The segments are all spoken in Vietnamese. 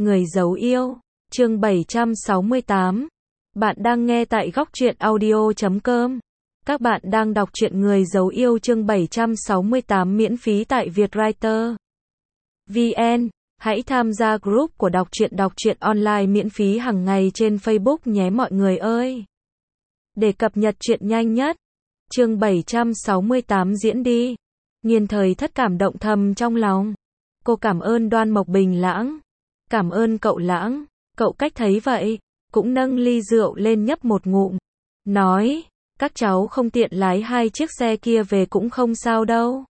Người dấu yêu, chương 768. Bạn đang nghe tại góc truyện audio.com. Các bạn đang đọc truyện Người dấu yêu chương 768 miễn phí tại Vietwriter VN. Hãy tham gia group của đọc truyện online miễn phí hàng ngày trên Facebook nhé mọi người ơi. Để cập nhật truyện nhanh nhất. Chương 768 diễn đi. Nghiên Thời Thất cảm động thầm trong lòng. Cô cảm ơn Đoan Mộc Bình Lãng. Cảm ơn cậu Lãng. Cậu Cách thấy vậy, cũng nâng ly rượu lên nhấp một ngụm. Nói, các cháu không tiện lái hai chiếc xe kia về cũng không sao đâu.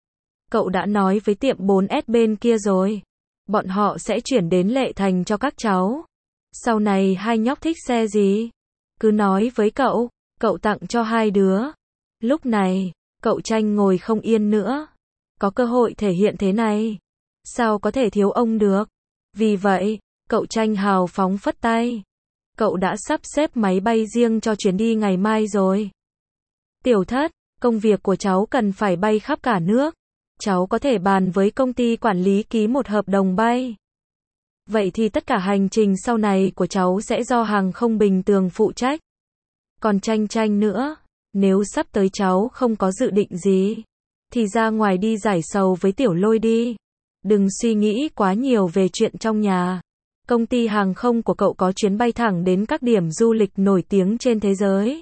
Cậu đã nói với tiệm 4S bên kia rồi. Bọn họ sẽ chuyển đến Lệ Thành cho các cháu. Sau này hai nhóc thích xe gì? Cứ nói với cậu tặng cho hai đứa. Lúc này, cậu Tranh ngồi không yên nữa. Có cơ hội thể hiện thế này, sao có thể thiếu ông được? Vì vậy, cậu Tranh hào phóng phất tay. Cậu đã sắp xếp máy bay riêng cho chuyến đi ngày mai rồi. Tiểu Thất, công việc của cháu cần phải bay khắp cả nước. Cháu có thể bàn với công ty quản lý ký một hợp đồng bay. Vậy thì tất cả hành trình sau này của cháu sẽ do hàng không Bình Tường phụ trách. Còn Tranh nữa, nếu sắp tới cháu không có dự định gì, thì ra ngoài đi giải sầu với Tiểu Lôi đi. Đừng suy nghĩ quá nhiều về chuyện trong nhà. Công ty hàng không của cậu có chuyến bay thẳng đến các điểm du lịch nổi tiếng trên thế giới.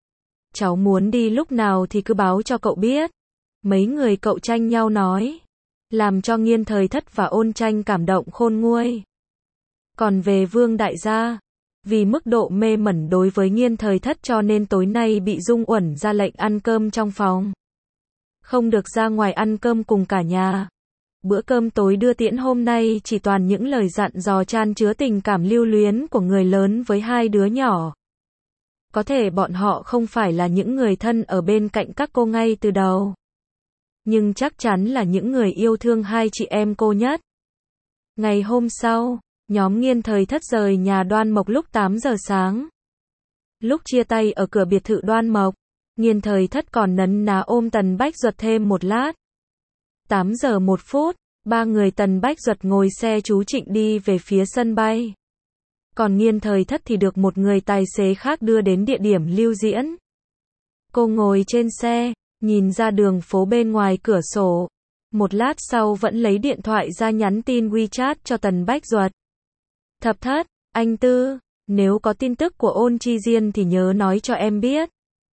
Cháu muốn đi lúc nào thì cứ báo cho cậu biết. Mấy người cậu tranh nhau nói, làm cho Nghiên Thời Thất và Ôn Tranh cảm động khôn nguôi. Còn về Vương đại gia, vì mức độ mê mẩn đối với Nghiên Thời Thất cho nên tối nay bị Dung Uẩn ra lệnh ăn cơm trong phòng. Không được ra ngoài ăn cơm cùng cả nhà. Bữa cơm tối đưa tiễn hôm nay chỉ toàn những lời dặn dò chan chứa tình cảm lưu luyến của người lớn với hai đứa nhỏ. Có thể bọn họ không phải là những người thân ở bên cạnh các cô ngay từ đầu, nhưng chắc chắn là những người yêu thương hai chị em cô nhất. Ngày hôm sau, nhóm Nghiên Thời Thất rời nhà Đoan Mộc lúc 8 giờ sáng. Lúc chia tay ở cửa biệt thự Đoan Mộc, Nghiên Thời Thất còn nấn ná ôm Tần Bách Duật thêm một lát. 8 giờ 1 phút, ba người Tần Bách Duật ngồi xe chú Trịnh đi về phía sân bay. Còn Nghiên Thời Thất thì được một người tài xế khác đưa đến địa điểm lưu diễn. Cô ngồi trên xe, nhìn ra đường phố bên ngoài cửa sổ. Một lát sau vẫn lấy điện thoại ra nhắn tin WeChat cho Tần Bách Duật. Thập Thất, anh Tư, nếu có tin tức của Ôn Chi Diên thì nhớ nói cho em biết.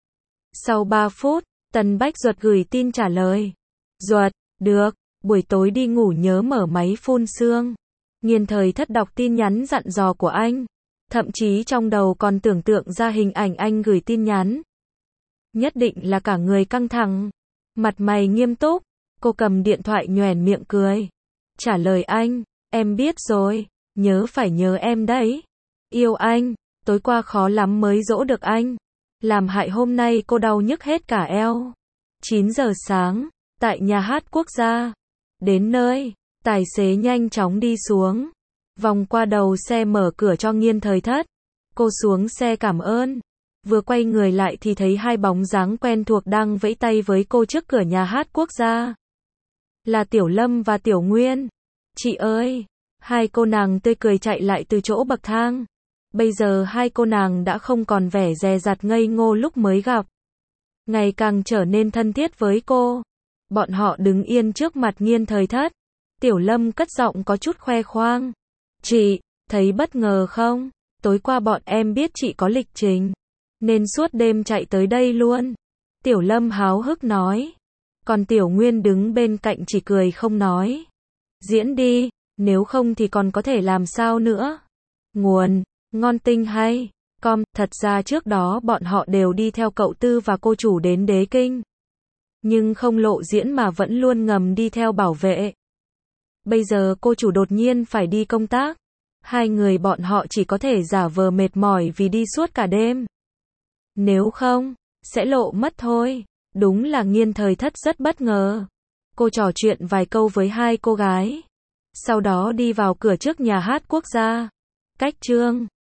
Sau 3 phút, Tần Bách Duật gửi tin trả lời. Duật, được, buổi tối đi ngủ nhớ mở máy phun sương. Nghiên Thời Thất đọc tin nhắn dặn dò của anh. Thậm chí trong đầu còn tưởng tượng ra hình ảnh anh gửi tin nhắn. Nhất định là cả người căng thẳng, mặt mày nghiêm túc. Cô cầm điện thoại nhoẻn miệng cười. Trả lời anh, em biết rồi, phải nhớ em đấy. Yêu anh, tối qua khó lắm mới dỗ được anh. Làm hại hôm nay cô đau nhức hết cả eo. 9 giờ sáng, tại nhà hát quốc gia. Đến nơi, tài xế nhanh chóng đi xuống. Vòng qua đầu xe mở cửa cho Nghiên Thời Thất. Cô xuống xe cảm ơn. Vừa quay người lại thì thấy hai bóng dáng quen thuộc đang vẫy tay với cô trước cửa nhà hát quốc gia. Là Tiểu Lâm và Tiểu Nguyên. Chị ơi! Hai cô nàng tươi cười chạy lại từ chỗ bậc thang. Bây giờ hai cô nàng đã không còn vẻ dè dặt ngây ngô lúc mới gặp. Ngày càng trở nên thân thiết với cô. Bọn họ đứng yên trước mặt Nghiên Thời Thất. Tiểu Lâm cất giọng có chút khoe khoang. Chị, thấy bất ngờ không? Tối qua bọn em biết chị có lịch trình, nên suốt đêm chạy tới đây luôn. Tiểu Lâm háo hức nói. Còn Tiểu Nguyên đứng bên cạnh chỉ cười không nói. Diễn đi, nếu không thì còn có thể làm sao nữa. Nguồn, ngon tinh hay. Thật ra trước đó bọn họ đều đi theo cậu Tư và cô chủ đến Đế Kinh. Nhưng không lộ diễn mà vẫn luôn ngầm đi theo bảo vệ. Bây giờ cô chủ đột nhiên phải đi công tác. Hai người bọn họ chỉ có thể giả vờ mệt mỏi vì đi suốt cả đêm. Nếu không, sẽ lộ mất thôi. Đúng là Nghiên Thời Thất rất bất ngờ. Cô trò chuyện vài câu với hai cô gái. Sau đó đi vào cửa trước nhà hát quốc gia. Cách chương